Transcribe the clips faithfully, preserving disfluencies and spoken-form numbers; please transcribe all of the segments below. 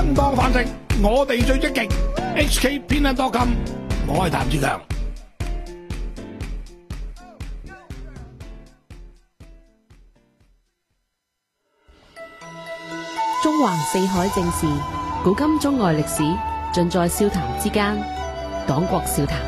正當飯食，我哋最積極。H K 偏撚多金，我係譚志強。 中環四海正事，古今中外歷史，盡在笑談之間。講國笑談。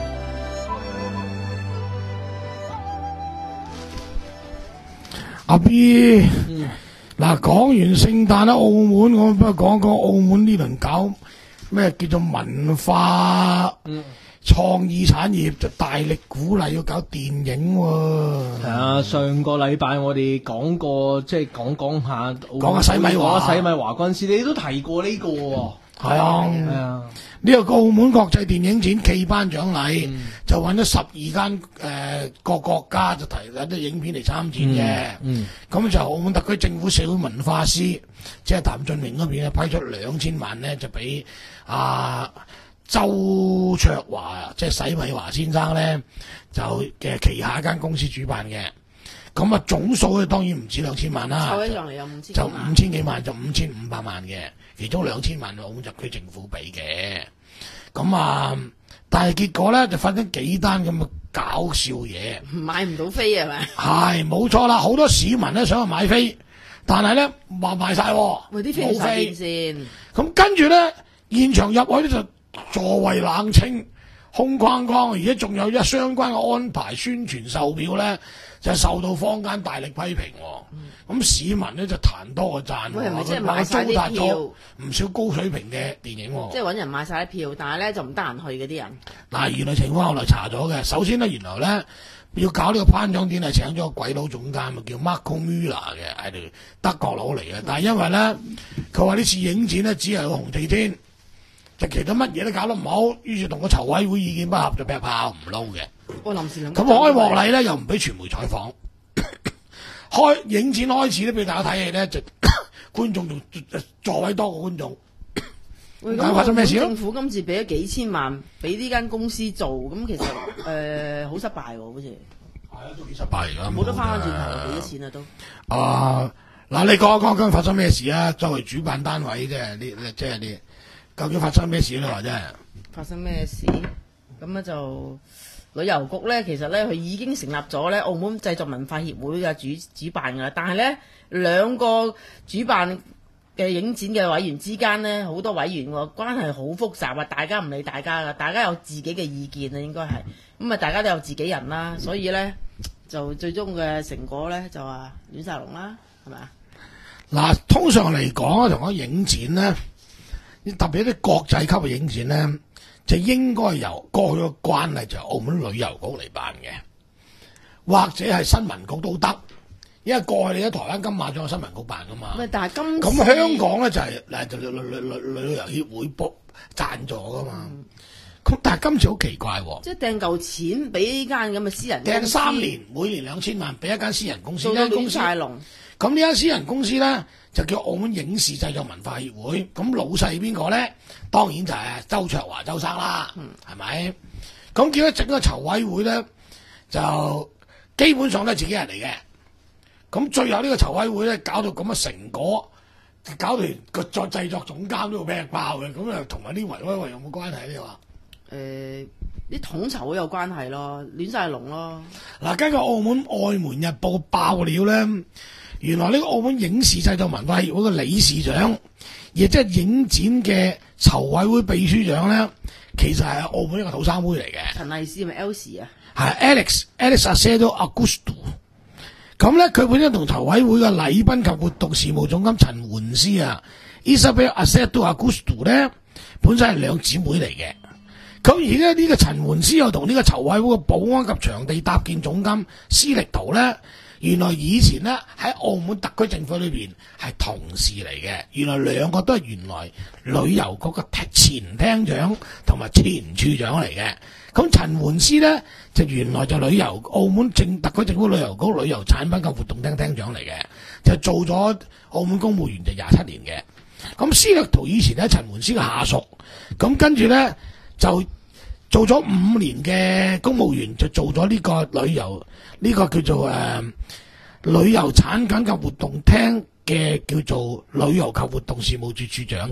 阿 B， 嗯， 嗱，講完聖誕啦，澳門我不如講講澳門呢輪搞咩叫做文化創意產業，就大力鼓勵要搞電影喎。 係啊，上個禮拜我哋講過，即係講講下講下洗米華講下洗米華嗰陣時，你都提過呢個喎。 係啊， 係啊， 呢個澳門國際電影展暨頒獎禮、 嗯、 就揾咗十二間誒各國家就提有啲影片嚟參戰嘅。咁、 嗯嗯、就澳門特區政府社會文化司，即係譚俊榮嗰邊咧批出兩千萬咧，就俾啊周卓華，即係洗米華先生咧，就嘅旗下一間公司主辦嘅。咁啊總數咧當然唔止兩千萬啦， 湊起上嚟有五千， 就五千幾萬，就五千五百萬嘅，其中兩千萬澳門特區政府俾嘅。咁啊，但係結果咧就發生幾單咁嘅搞笑嘢， 買唔到飛係咪？ 係冇錯啦，好多市民咧想去買飛，但係咧話賣晒， 喂啲飛唔晒邊先？ 咁跟住咧現場入去咧就座位冷清，空框框，而且仲有一相關嘅安排宣傳售票咧，就受到坊間大力批評。咁、嗯、市民咧就彈多個讚， 喂係咪即係話買晒啲票？ 唔少高水平嘅電影， 即係揾人買晒啲票，但係咧就唔得閒去嗰啲人。 嗱，原來情況後來查咗嘅。首先咧，原來咧要搞呢個頒獎典禮，請咗個鬼佬總監，叫 Marco Müller 嘅，係條德國佬嚟嘅。但係因為咧，佢話呢次影展咧只係個紅地毯，就其他乜嘢都搞得唔好，於是同個籌委會意見不合，就劈炮唔撈嘅。 我臨時諗咁開幕禮咧又唔俾傳媒採訪，開影展開始都俾大家睇戲咧，就觀眾仲座位多過觀眾。 喂， 咁發生咩事咯？ 政府今次俾咗幾千萬俾呢間公司做，咁其實誒好、呃、失敗喎，好似係啊，都幾失敗㗎， 冇得翻返轉頭，幾多錢啊都。 啊，嗱，你講一講今日發生咩事啊？作為主辦單位即係你，即係你，究竟發生咩事咧？話真係發生咩事？咁咧就旅遊局咧，其實咧佢已經成立咗咧澳門製作文化協會嘅主主辦㗎啦，但係咧兩個主辦嘅影展嘅委員之間咧，好多委員喎，關係好複雜啊！大家唔理大家噶，大家有自己嘅意見啊，應該係咁啊，大家都有自己人啦，所以咧就最終嘅成果咧就話亂晒龍啦，係咪啊？ 嗱，通常嚟講啊，同個影展咧，特別啲國際級嘅影展咧，就應該由過去嘅慣例就係澳門旅遊局嚟辦嘅，或者係新聞局都得。因為過去你喺台灣金馬獎新聞局辦噶嘛， 但係今咁香港咧就係嗱就旅旅旅旅遊協會幫贊助噶嘛，咁、嗯、但係今次好奇怪喎， 即係掟嚿錢俾呢間咁嘅私人公司， 掟三年每年兩千萬俾一間私人公司， 做到亂呢間公司晒龍。 咁呢間私人公司咧就叫澳門影視製作文化協會，咁老細係邊個咧？當然就係周卓華周生啦，係咪、嗯？咁見到整個籌委會咧就基本上都係自己人嚟嘅。咁最後呢個籌委會咧，搞到咁嘅成果，搞到個作製作總監都要俾爆嘅，咁啊同埋呢維威維有冇關係你話？ 誒、呃，啲統籌好有關係咯，亂晒龍咯。 嗱，根據澳門外媒日報爆料咧，原來呢個澳門影視製作文化協會嘅理事長，亦即係影展嘅籌委會秘書長咧，其實係澳門一個土生妹嚟嘅。 陳麗斯係咪 Elsie 啊？ 係 Alex Alex Acedo Augusto。咁咧，佢本身同籌委會嘅禮賓及活動事務總監陳媛詩啊 ，Isabel Acedo Augusto 咧，本身係兩姊妹嚟嘅。咁而咧呢個陳媛詩又同呢個籌委會嘅保安及場地搭建總監施力圖咧，原來以前咧喺澳門特區政府裏邊係同事嚟嘅。原來兩個都係原來旅遊局嘅前廳長同埋前處長嚟嘅。咁陳媛詩咧就原來就旅遊澳門政特區政府旅遊局旅遊產品及活動廳廳長嚟嘅，就做咗澳門公務員就廿七年嘅。咁施力圖以前咧陳媛詩嘅下屬，咁跟住咧就做咗五年嘅公務員，就做咗呢個旅遊呢、呢個叫做誒、呃、旅遊產品及活動廳嘅叫做旅遊及活動事務處處長嘅。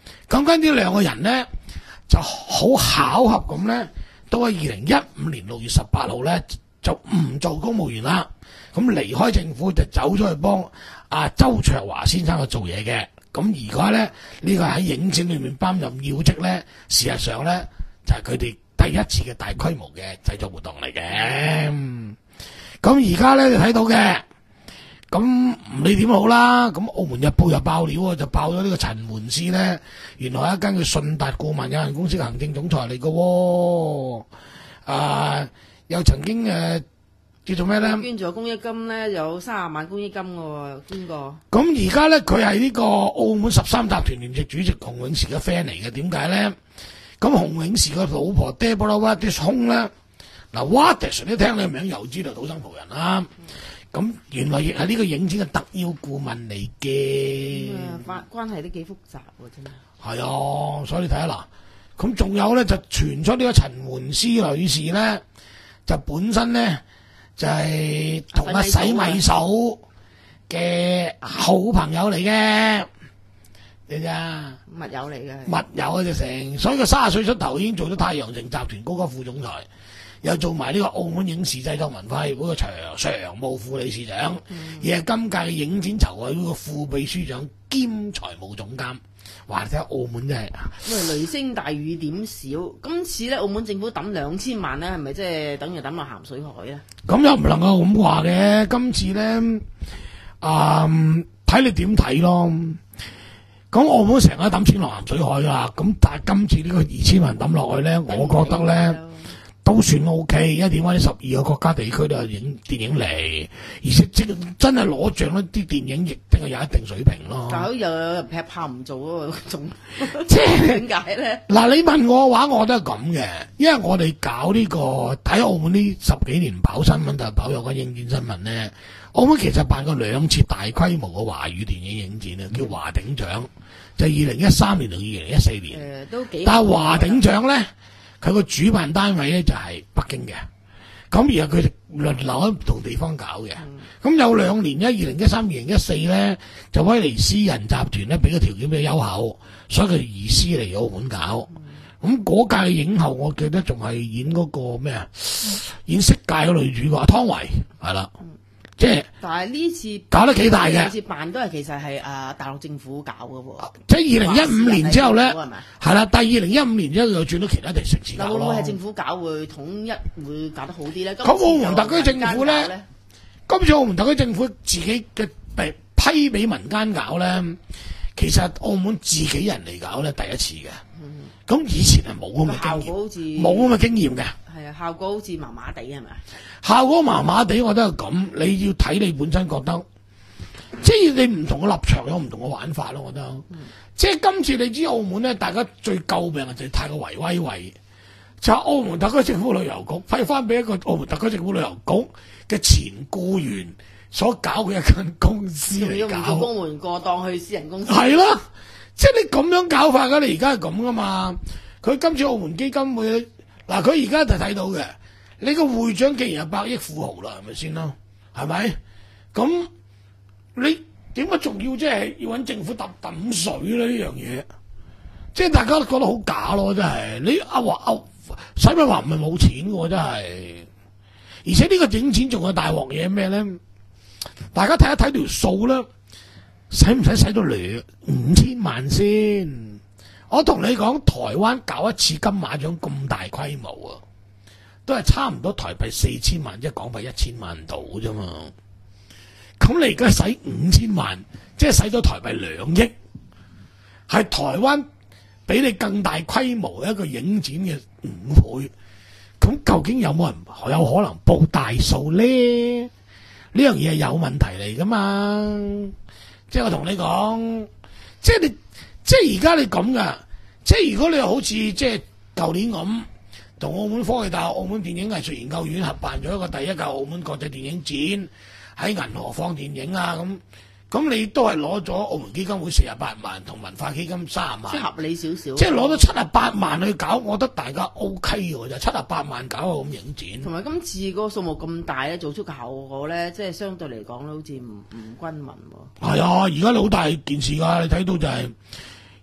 咁跟呢兩個人咧就好巧合咁咧，到喺二零一五年六月十八號咧就唔做公務員啦，咁離開政府就走咗去幫阿周卓華先生去做嘢嘅。咁而家咧呢、這個喺影展裏面擔任要職咧，事實上咧就係佢哋第一次嘅大規模嘅製作活動嚟嘅。咁而家咧你睇到嘅。咁唔理點好啦，咁澳門日報又爆料啊，就爆咗呢個陳媛詩咧，原來係一間叫信達顧問有限公司嘅行政總裁嚟嘅喎，啊又曾經誒、呃、叫做咩咧？ 捐咗公益金咧，有三十萬公益金嘅喎，捐過。 咁而家咧佢係呢個澳門十三集團聯席主席洪永時嘅 friend 嚟嘅，點解咧？咁洪永時個老婆 Deborah Wattish 咧，嗱 Wattish 一聽你個名又知道土生葡人啦。咁原來亦係呢個影展嘅特邀顧問嚟嘅， 關關係都幾複雜喎，真係。 係啊，所以你睇下嗱，咁仲有咧就傳出呢個陳媛詩女士咧，就本身咧就係同阿洗米嫂嘅好朋友嚟嘅，你知啊？ 密友嚟嘅， 密友啊，就成，所以佢三十歲出頭已經做咗太陽城集團高級副總裁。又做埋呢個澳門影視製作文化協會嘅常常務副理事長， 嗯、 而係今屆嘅影展籌委會嘅副秘書長兼財務總監。話睇下澳門真係， 因為雷聲大雨點少，今次咧澳門政府抌兩千萬咧，係咪即係等於抌落鹹水海咧？ 咁又唔能夠咁話嘅。今次咧，啊、嗯、睇你點睇咯。咁澳門成日抌錢落鹹水海啦，咁但係今次呢個二千萬抌落去咧，我覺得咧。都算 O K，因為點解呢十二個國家地區都有影電影嚟，而且即真係攞獎呢啲電影亦定係有一定水平咯。 但係又有人劈炮唔做嗰個仲， 即係點解咧？ 嗱，你問我嘅話，我覺得係咁嘅，因為我哋搞呢、這個睇澳門呢十幾年跑新聞，就係跑有關影展新聞咧。澳門其實辦過兩次大規模嘅華語電影影展啊，叫華鼎獎，就係二零一三年同二零一四年。誒、 呃，都幾。 但係華鼎獎咧。佢個主辦單位咧就係北京嘅，咁而家佢哋輪流喺唔同地方搞嘅。咁、嗯、有兩年咧，二零一三、二零一四咧，就威尼斯人集團咧俾個條件比較優厚，所以佢移師嚟澳門搞。咁嗰屆影后，我記得仲係演嗰個咩啊？演色戒嘅女主角阿湯唯，係啦。即係， 但係呢次搞得幾大嘅。 呢次辦都係其實係啊大陸政府搞嘅喎。 即係二零一五年之後咧，係啦，但係二零一五年之後又轉到其他地城市搞咯。 會唔會係政府搞會統一會搞得好啲咧？ 咁澳門特區政府咧，今次澳門特區政府自己嘅批俾民間搞咧，其實澳門自己人嚟搞咧第一次嘅。咁、嗯、以前係冇咁嘅經驗，冇咁嘅經驗嘅。 係啊，效果好似麻麻地係咪？ 效果麻麻地，我覺得係咁。你要睇你本身覺得，即係你唔同嘅立場有唔同嘅玩法咯。我覺得，嗯、即係今次你知澳門咧，大家最詬病嘅就係太過維威維，就係、澳門特區政府旅遊局批翻俾一個澳門特區政府旅遊局嘅前僱員所搞嘅一間公司嚟搞， 用公務員過檔去私人公司， 係啦，即係你咁樣搞法㗎，你而家係咁噶嘛？佢今次澳門基金會嗱，佢而家就睇到嘅。你個會長既然係百億富豪啦，係咪先啦？係咪？咁你點解仲要即係要揾政府揼揼水咧？呢樣嘢，即係大家都覺得好假咯，真係。你阿華阿使咪話唔係冇錢嘅，真係。而且呢個影錢仲有大鑊嘢咩咧？大家睇一睇條數啦，使唔使使到兩五千萬先？我同你講，台灣搞一次金馬獎咁大規模啊！都係差唔多台幣四千萬，即係港幣一千萬度啫嘛。咁你而家使五千萬，即係使咗台幣兩億，係台灣比你更大規模嘅一個影展嘅五倍。咁究竟有冇人有可能報大數咧？呢樣嘢係有問題嚟噶嘛？即係我同你講，即係你，即係而家你咁噶，即係如果你好似即係舊年咁。同澳門科技大學、澳門電影藝術研究院合辦咗一個第一屆澳門國際電影展，喺銀河放電影啊咁，咁你都係攞咗澳門基金會四十八萬，同文化基金三十萬， 即係合理少少， 即係攞咗七十八萬去搞，我覺得大家 O K 嘅就七十八萬搞個咁影展。同埋今次嗰個數目咁大咧，做出嘅效果咧，即係相對嚟講咧，好似唔唔均勻喎。 係啊，而家你好大件事㗎，你睇到就係、是。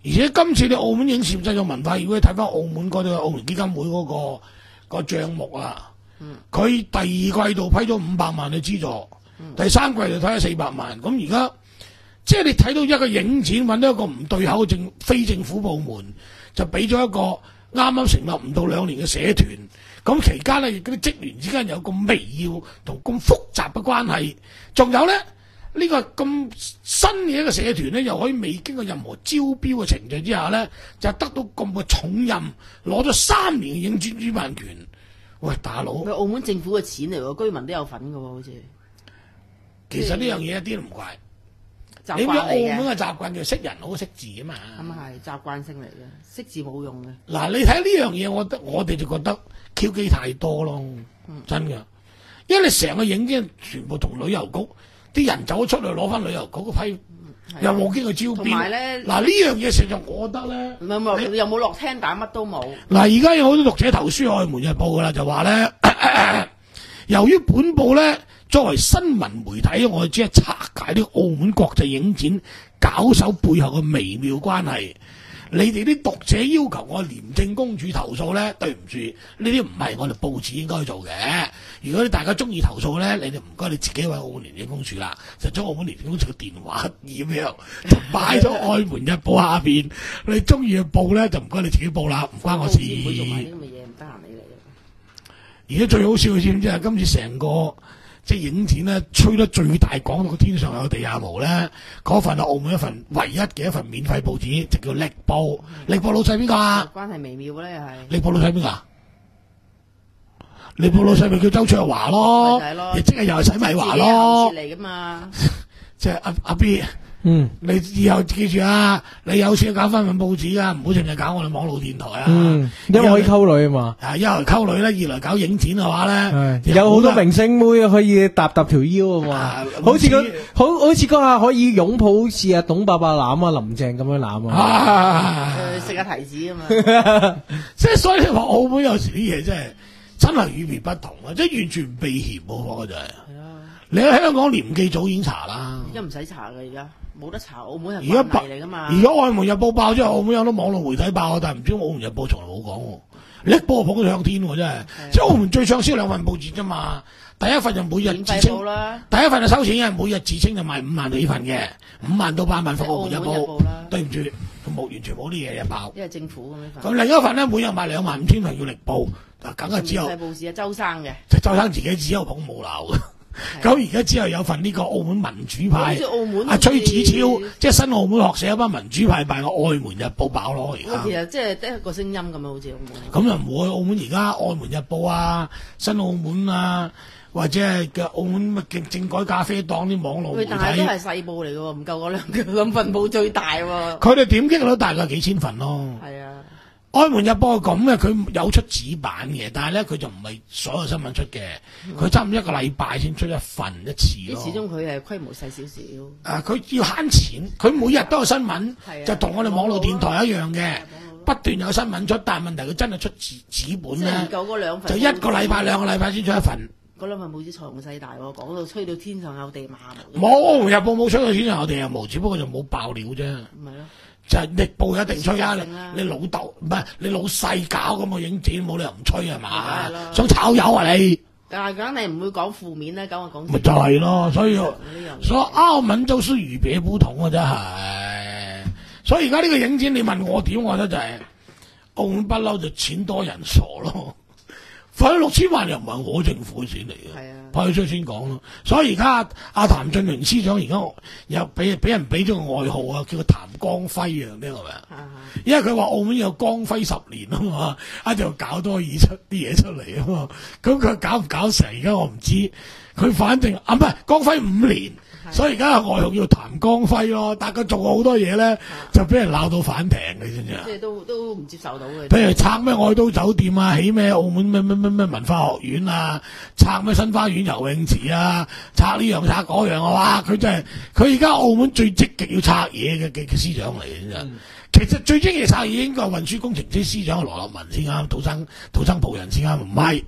而且今次你澳門影視製作文化協會睇翻澳門嗰個澳門基金會嗰、個、個帳目啊，佢、嗯、第二季度批咗五百萬嘅資助，嗯、第三季度睇咗四百萬。咁而家即係你睇到一個影展揾到一個唔對口嘅政非政府部門，就俾咗一個啱啱成立唔到兩年嘅社團。咁期間咧，嗰啲職員之間有咁微妙同咁複雜嘅關係，仲有咧。呢個咁新嘅一個社團咧，又可以未經過任何招標嘅程序之下咧，就得到咁嘅重任，攞咗三年嘅影展主辦權。喂，大佬， 佢澳門政府嘅錢嚟喎，居民都有份嘅喎，好似。 其實呢樣嘢一啲都唔怪。 習你知澳慣嚟嘅。 門嘅習慣就識人好識字啊嘛。 咁啊係習慣性嚟嘅，識字冇用嘅。 嗱，你睇呢樣嘢，我覺得我哋就覺得 Q 機太多咯，真㗎。因為你成個影展全部同旅遊局。啲人走咗出去攞翻旅遊局嗰批，又冇經過招標。 同埋咧， 嗱呢樣嘢實在我覺得咧， 唔係唔係又冇落廳打乜都冇。 嗱而家有好多讀者投書《愛門日報》噶啦，就話咧，由於本報咧作為新聞媒體，我哋只係拆解啲澳門國際影展搞手背後嘅微妙關係。你哋啲讀者要求我廉政公署投訴咧，對唔住，呢啲唔係我哋報紙應該做嘅。如果你大家中意投訴咧，你哋唔該你自己揾澳門廉政公署啦，就將澳門廉政公署嘅電話 email 就擺咗《愛門日報》下邊。你中意嘅報咧，就唔該你自己報啦，唔關我事。 唔會做埋啲咁嘅嘢，唔得閒理你。 而家最好笑嘅知唔知啊？今次成個即係影展咧，吹得最大講到天上有地下無咧，嗰份係澳門一份唯一嘅一份免費報紙，就叫《力報》。力報老細邊個啊？ 關係微妙咧，又係。 力報老細邊個啊？力報老細咪叫周卓華咯，亦即係又係洗米華咯。 嚟噶嘛？ 即係阿阿 B。 嗯， 你以後記住啊！你有錢搞翻份報紙啊，唔好淨係搞我哋網絡電台啊。 嗯，因為可以溝女啊嘛。 啊，一來溝女咧，二來搞影展嘅話咧， 有好多明星妹可以搭搭條腰啊嘛。 啊好似嗰好好似嗰下可以擁抱，好似阿董伯伯攬啊林鄭咁樣攬啊。 啊， 誒食下提子啊嘛。 即係所以你話澳門有時啲嘢真係真係與別不同啊！即係完全唔避嫌喎，我覺得就係。係啊。你喺香港廉記早已經查啦。 而家唔使查㗎，而家。冇得查，澳門係而家法例嚟噶嘛？ 而家《愛門日報》爆之後，澳門有好多網絡媒體爆，但係唔知《澳門日報》從來冇講喎。力報捧到向天喎，真係。即係澳門最暢銷兩份報紙啫嘛。第一份就每日自稱，第一份就收錢嘅，每日自稱就賣五萬幾份嘅，五萬到八萬份《澳門日報》。對唔住，佢冇完全冇啲嘢嘢爆。 因為政府咁樣份。 咁另一份咧，每日賣兩萬五千份叫力報，嗱梗係只有。 細報紙啊，周生嘅。 就周生自己只有捧冇鬧。咁而家之後有份呢個澳門民主派，阿崔子超，即係新澳門學社一班民主派辦個《愛門日報》爆咯，而家。 其實即係得一個聲音咁樣，好似澳門。 咁又唔會，澳門而家《愛門日報》啊、新澳門啊，或者係嘅澳門乜政改咖啡檔啲網絡媒體。 但係都係細報嚟嘅喎，唔夠嗰兩兩份報最大喎。 佢哋點擊率大概幾千份咯。係啊。《愛門日報》咁嘅，佢有出紙版嘅，但係咧佢就唔係所有新聞出嘅，佢差唔多一個禮拜先出一份一次咯。 始終佢係規模細少少。誒、 啊，佢要慳錢，佢每日都有新聞，就同我哋網絡電台一樣嘅，不斷有新聞出，但係問題佢真係出紙紙本咧，就一個禮拜兩個禮拜先出一份。 嗰兩份報紙財雄勢大喎，講到吹到天上有地馬無。 冇《愛門日報》冇吹到天上有地又無，只不過就冇爆料啫。 唔係咯。就係力報一定吹啊！你老豆唔係你老細搞咁嘅影展，冇理由唔吹係嘛？想炒魷啊你！ 但係梗係唔會講負面咧，講講。 咪就係咯，所以所以澳門都是與別不同啊，真係。所以而家呢個影展，你問我點，我覺得就係、是、澳門不嬲就錢多人傻咯。費咗六千萬又唔係我政府嘅錢嚟嘅，派佢出去先講咯。所以而家阿譚俊榮司長而家又俾俾人俾咗個外號啊，叫佢譚光輝啊，咩係咪啊？因為佢話澳門有光輝十年啊嘛，一就搞多嘢出啲嘢出嚟啊嘛。咁佢搞唔搞成？而家我唔知。佢反正啊，唔係光輝五年。所以而家外號叫譚光輝咯，但係佢做過好多嘢咧，就俾人鬧到反艇嘅，知唔知啊？ 即係都都唔接受到嘅。 譬如拆咩愛都酒店啊，起咩澳門咩咩咩咩文化學院啊，拆咩新花園游泳池啊，拆呢樣拆嗰樣啊，哇！佢真係佢而家澳門最積極要拆嘢嘅嘅嘅司長嚟嘅啫。嗯、其實最積極拆嘢應該係運輸工程司司長羅立文先啱，土生土生葡人先啱，唔係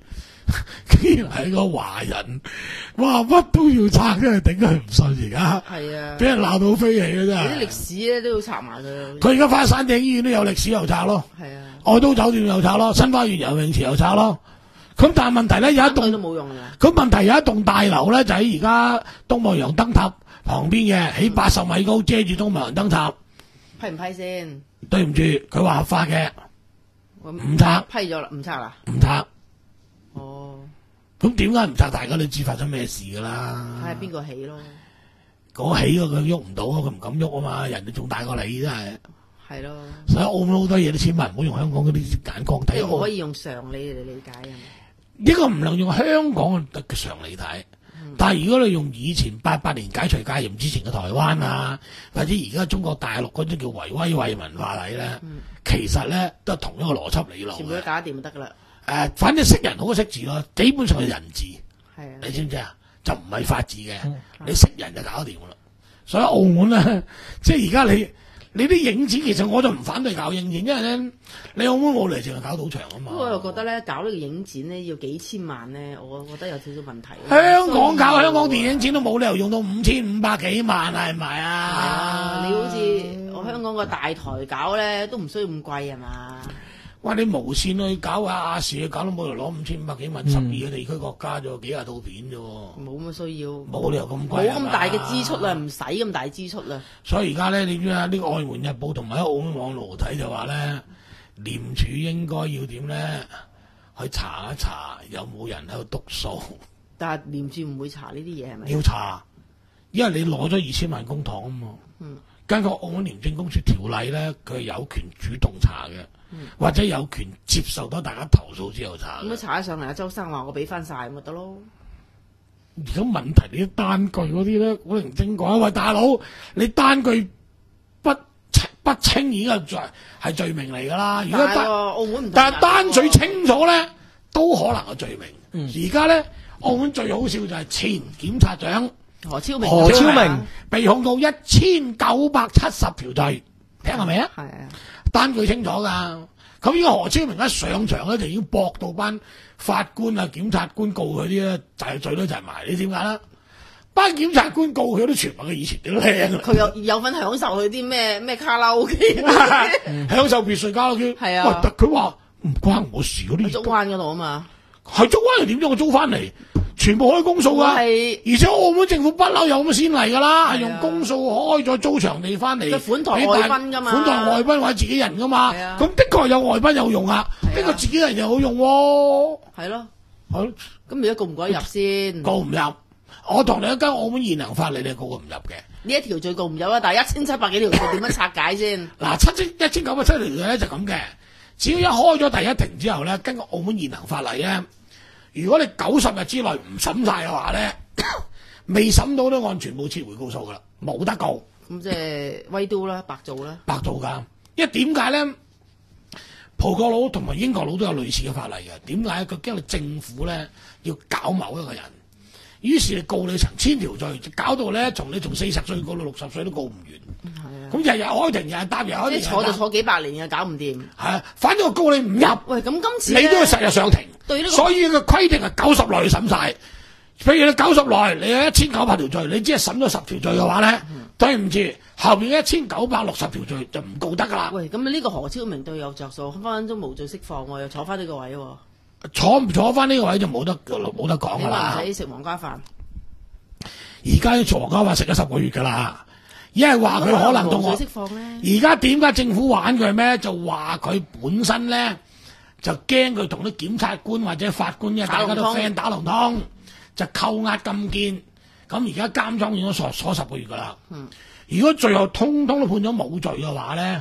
竟然係個華人，哇乜都要拆，真係頂佢唔順而家。 係啊， 俾人鬧到飛起嘅真係。 啲歷史咧都要拆埋佢。 佢而家翻山頂醫院都有歷史又拆咯， 係啊， 愛都酒店又拆咯，新花園游泳池又拆咯。咁但係問題咧有一都棟， 冇用㗎。 咁問題有一棟大樓咧就喺而家東望洋燈塔旁邊嘅，起八十米高，遮住東望洋燈塔。 批唔批先？ 對唔住，佢話合法嘅， 唔唔拆， 批咗啦，唔拆啦。 唔拆。 哦， 咁點解唔拆？大家都知發生咩事㗎啦。 睇下邊個起咯。 嗰起嗰個喐唔到，佢唔敢喐啊嘛，人哋仲大過你真係。 係咯。 所以澳門好多嘢，啲千萬唔好用香港嗰啲眼光睇。 即係我可以用常理嚟理解啊。 呢個唔能用香港嘅常理睇，嗯、但係如果你用以前八八年解除戒嚴之前嘅台灣啊，嗯、或者而家中國大陸嗰種叫維威惠文化嚟咧，嗯、其實咧都係同一個邏輯理論。 全部都搞掂就得㗎啦。誒、 呃，反正識人好過識字咯，基本上係人字。係啊、嗯，你知唔知啊？就唔係法治嘅，嗯、你識人就搞掂㗎啦。所以澳門咧，即係而家你。你啲影展其實我就唔反對搞影展，因為咧你澳門冇嚟淨係搞賭場啊嘛。不過我又覺得咧搞呢個影展咧要幾千萬咧，我覺得有少少問題。 香港搞香港電影展都冇理由用到五千五百幾萬係咪啊？ 啊，你好似我香港個大台搞咧都唔需要咁貴係嘛？ 哇！你無線去搞下亞視，搞到冇理由攞五千五百幾萬，十二個地區國家啫，幾廿套片啫。 冇乜需要。冇理由咁貴。 冇咁大嘅支出啊，唔使咁大支出啊。 所以而家咧，你知啊？呢個《外門日報》同埋喺澳門網絡睇就話咧，廉署應該要點咧？去查一查有冇人喺度督數。 但係廉署唔會查呢啲嘢係咪？ 要查，因為你攞咗二千萬公帑啊嘛。嗯。根據澳門廉政公署條例咧，佢係有權主動查嘅。嗯、或者有權接受到大家投訴之後查。咁樣查得上嚟，阿周生話我俾翻晒咁咪得咯。 而家問題你啲單據嗰啲咧，古靈精怪。喂，大佬，你單據不不清已經係罪係罪名嚟㗎啦。如果單澳門唔， 但係單據清楚咧，都可能係罪名。而家咧，澳門最好笑就係前檢察長何超明， 何超明被控到一千九百七十條罪，聽係咪啊？係啊。單據清楚㗎，咁呢個何超明一上場咧就已經駁到班法官啊、檢察官告佢啲咧，就係罪都就埋。你點解啦？班檢察官告佢都全部佢以前點聽佢有有份享受佢啲咩咩卡拉 OK， 享受別墅卡拉 OK。係啊，佢話唔關我事嗰啲。 竹灣嗰度啊嘛， 係竹灣又點樣？我租翻嚟。全部開公訴噶，而且澳門政府不嬲有咁先例噶啦，係用公訴開咗租場地翻嚟， 款待外賓噶嘛， 款待外賓或者自己人噶嘛，咁的確有外賓有用啊，呢個自己人又好用喎， 係咯， 好， 咁而家告唔告得入先？ 告唔入，我同你一間澳門現行法例，你告唔入嘅。 呢一條罪告唔入啦，但係一千七百幾條罪點樣拆解先？ 嗱，七千一千九百七條罪咧就咁嘅，只要一開咗第一庭之後咧，根據澳門現行法例咧。如果你九十日之內唔審晒嘅話咧，未審到都按全部撤回告訴噶啦，冇得告。 咁即係威都啦，白做啦， 白做㗎。因為點解咧？葡國佬同埋英國佬都有類似嘅法例嘅。點解？佢驚你政府咧要搞某一個人，於是你告你成千條罪，搞到咧從你從四十歲告到六十歲都告唔完。係啊。咁日日開庭，日日答，日日開庭。 即係坐就坐幾百年嘅，搞唔掂。 係啊，反正我告你唔入。 喂，咁今次你都要實日上庭。 對呢個、 所以個規定係九十內審晒。譬如你九十內，你有一千九百條罪，你只係審咗十條罪嘅話咧，嗯、對唔住，後邊一千九百六十條罪就唔告得噶啦。 喂，咁呢個何超明對有着數，分分鐘無罪釋放喎，又坐翻呢個位喎。 坐唔坐翻呢個位就冇得冇得講噶啦。 唔使食皇家飯。 而家要做皇家飯食咗十個月噶啦，因為話佢可能到我。無罪釋放咧。而家點解政府玩佢咩？就話佢本身咧。就驚佢同啲檢察官或者法官，因為大家都 friend 打龍通，就扣押禁見。咁而家監倉已經鎖鎖十個月噶啦。嗯，如果最後通通都判咗冇罪嘅話咧，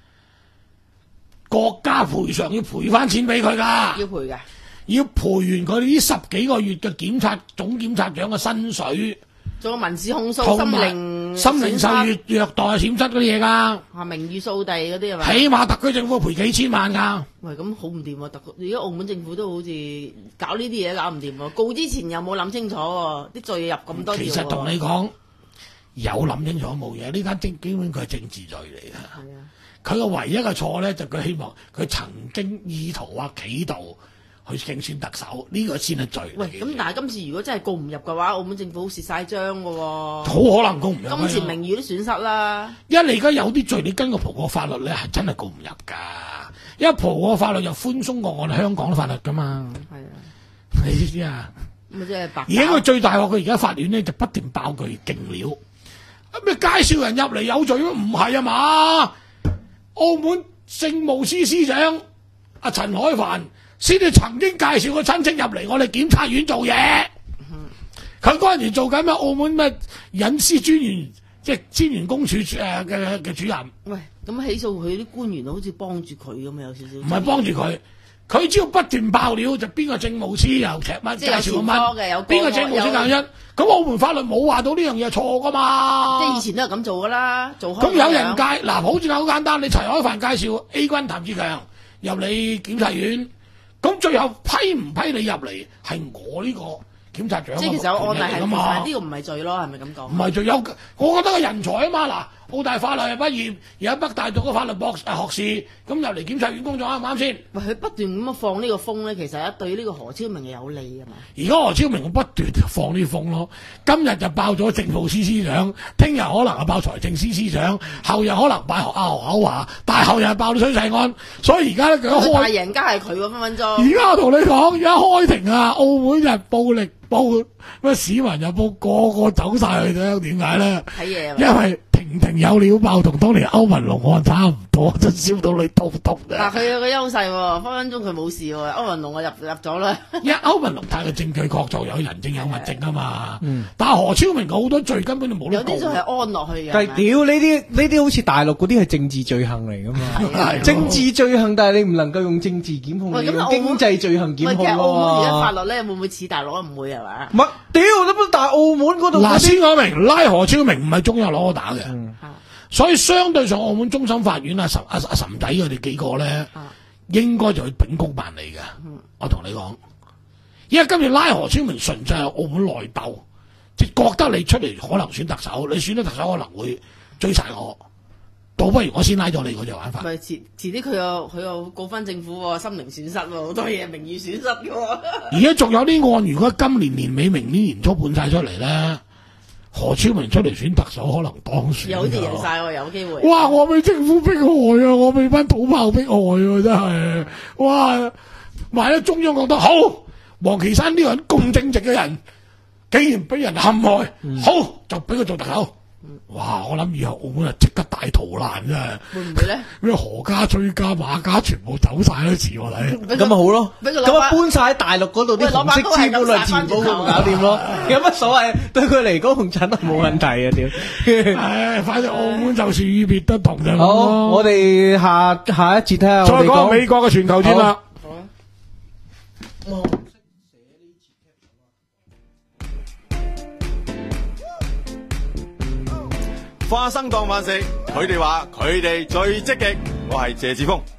國家賠償要賠翻錢俾佢噶。要賠嘅，要賠完佢呢十幾個月嘅檢察總檢察長嘅薪水。仲有民事控訴、心靈、心靈受虐虐待、閃失嗰啲嘢噶，啊，名譽掃地嗰啲係咪？起碼特區政府賠幾千萬噶。喂，咁好唔掂啊！特而家澳門政府都好似搞呢啲嘢搞唔掂喎，告之前又冇諗清楚喎，啲罪入咁多條。其實同你講，有諗清楚冇嘢，呢單政基本佢係政治罪嚟嘅。係啊，佢個唯一嘅錯咧就佢希望佢曾經意圖啊企圖去競選特首，呢、這個先係罪。 喂，咁但係今次如果真係告唔入嘅話，澳門政府好蝕晒張嘅喎。 好可能告唔入。 金錢名譽都損失啦。 因為你而家有啲罪，你根據葡國法律咧係真係告唔入㗎。因為葡國法律又寬鬆過我哋香港法律㗎嘛。係啊，你知唔知啊？ 咁啊，即係白。 而家佢最大鑊，佢而家法院咧就不斷爆佢勁料。咩介紹人入嚟有罪咩？唔係啊嘛！澳門政務司司長阿陳海帆先至曾經介紹個親戚入嚟我哋檢察院做嘢。佢嗰陣時做緊咩？澳門咩隱私專員，即係專員公署誒嘅嘅主任。 喂，咁起訴佢啲官員好似幫住佢咁啊，有少少。 唔係幫住佢。佢只要不斷爆料，就邊個政務司又赤乜介紹個乜，邊個政務司教一，咁澳門法律冇話到呢樣嘢錯噶嘛？ 即係以前都係咁做噶啦，做開。 咁有人介嗱，好似好簡單，你陳海帆介紹 A 君譚志強入你檢察院，咁最後批唔批你入嚟係我呢個檢察長。 即係其實有案例係嘛？ 呢個唔係罪咯，係咪咁講？ 唔係罪，有我覺得個人才啊嘛嗱。澳大法律係畢業，而家北大讀嘅法律博士學士，咁入嚟檢察院工作啱唔啱先？ 喂，佢不斷咁樣放呢個風咧，其實對呢個何超明係有利㗎嘛。 而家何超明我不斷放呢風咯，今日就爆咗政務司司長，聽日可能係爆財政司司長，後日可能爆學阿何厚華，大後日係爆到崔世安，所以而家咧佢開。大贏家係佢喎，分分鐘。 而家我同你講，而家開庭啊，澳門日暴力報乜市民日報個個走晒去咗，點解咧？ 睇嘢。 因為庭庭有料爆，同當年歐文龍案差唔多，真燒到你篤篤嘅。 嗱，佢有個優勢喎，分分鐘佢冇事喎，歐文龍我入入咗啦。 因為歐文龍太個證據確鑿，有人證有物證啊嘛。嗯、但係何超明好多罪根本就冇得告。 有啲就係安落去嘅。 但係屌呢啲呢啲好似大陸嗰啲係政治罪行嚟噶嘛？政治罪行，但係你唔能夠用政治檢控，你用經濟罪行檢控咯。 澳門而家法律咧會唔會似大陸啊？唔會係嘛？ 唔係，屌都不但係澳門嗰度。 嗱，先講明拉何超明唔係中央攞我打嘅。嗯所以相對上澳門終審法院啊，岑阿阿岑仔佢哋幾個咧，啊、應該就去秉公辦理嘅。嗯、我同你講，因為今次拉何超明純粹係澳門內鬥，即係覺得你出嚟可能選特首，你選咗特首可能會追殺我，倒不如我先拉咗你嗰隻玩法。 咪遲遲啲佢又佢又告翻政府喎，心靈損失喎，好多嘢名譽損失嘅喎。 而家仲有啲案，如果今年年尾、明年年初判晒出嚟咧。何超明出嚟選特首可能當選， 有啲贏晒喎，有機會。 哇！我俾政府迫害啊，我俾班土炮迫害啊，真係哇！萬一中央覺得好，王岐山呢個人咁正直嘅人，竟然俾人陷害，嗯、好就俾佢做特首。哇！我諗以後澳門啊，即刻大逃難真係。會唔會咧？咩何家、崔家、馬家全部走晒都似我睇。 咁咪好咯。咁啊搬晒喺大陸嗰度啲紅色資本嚟填補，咁搞掂咯。有乜所謂？對佢嚟講，紅塵都冇問題啊！屌。唉， 反正澳門就是與別不同就咁咯。 好，我哋下下一節睇下我哋講。 再講美國嘅全球戰啦。 花生當飯食，佢哋話佢哋最積極，我係謝志峰。